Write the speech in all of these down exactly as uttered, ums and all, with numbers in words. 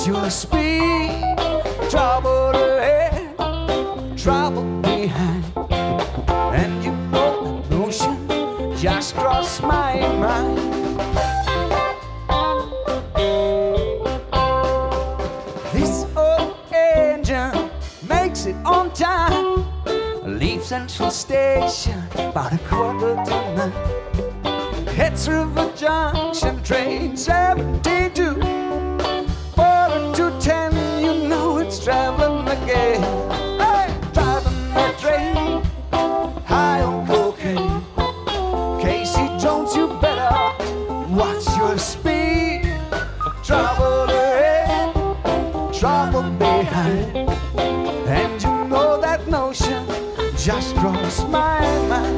Watch your speed. Trouble ahead, trouble behind. And you know the notion just crossed my mind. This old engine makes it on time. Leave Central Station about a quarter to nine. Heads River Junction, train seventy-two. Quarter to ten, you know it's traveling again. Hey, driving that train, high on cocaine. Casey Jones, you better watch your speed. Trouble ahead, trouble behind. And you know that notion just crossed my mind.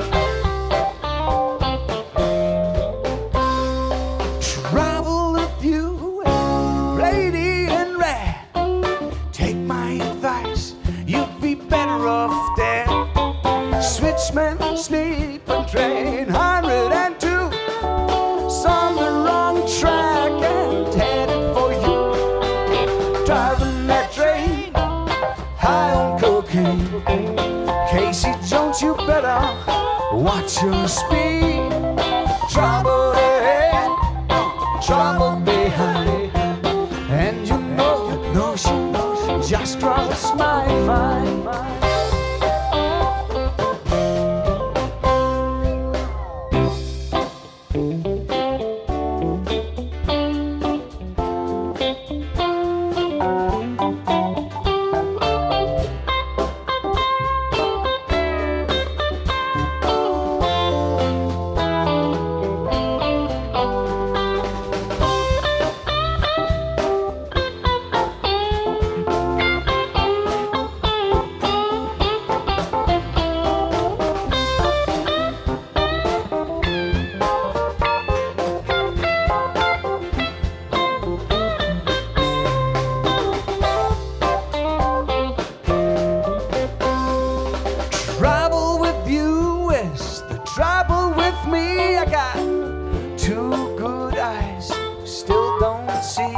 Trouble with you, lady in red. Take my advice, you'd be better off dead. Switchman, sleeping train, one hundred two. It's on the wrong track and headed for you. Driving that train, high on cocaine. Casey Jones, you better watch your speed. Trouble ahead, trouble behind. And you know that notion just crossed my mind. Trouble with you is the trouble with me. I got two good eyes, still don't see.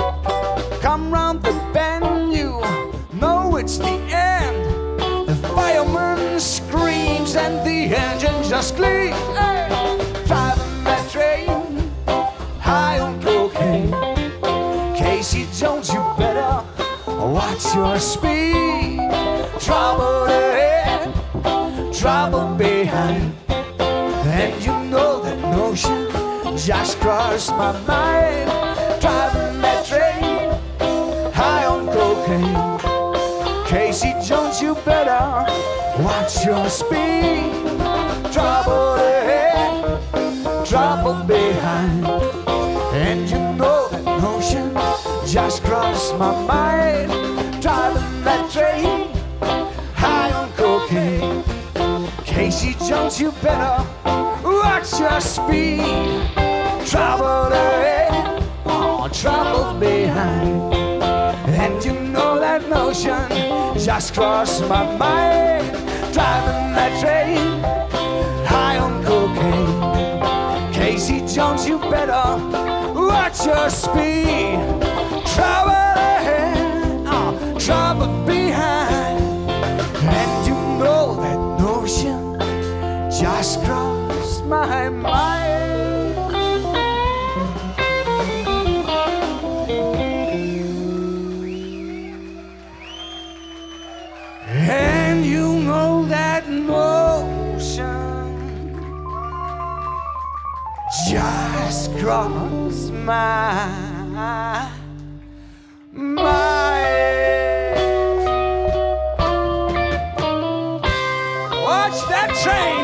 Come round the bend, you know it's the end. The fireman screams and the engine just gleams. Hey! Driving that train, high on cocaine. Casey Jones, you better watch your speed. Trouble ahead, trouble behind. And you know that notion just crossed my mind. Driving that train, high on cocaine. Casey Jones, you better watch your speed. Trouble ahead, trouble behind. And you know that notion just crossed my mind. Driving that train, high on cocaine. Casey Jones, you better watch your speed. Trouble ahead, oh, trouble behind. And you know that notion just crossed my mind. Driving that train, high on cocaine. Casey Jones, you better watch your speed. Trouble ahead, oh, trouble behind. And you know that notion just crossed my mind. And you know that notion just crossed my mind. Watch that train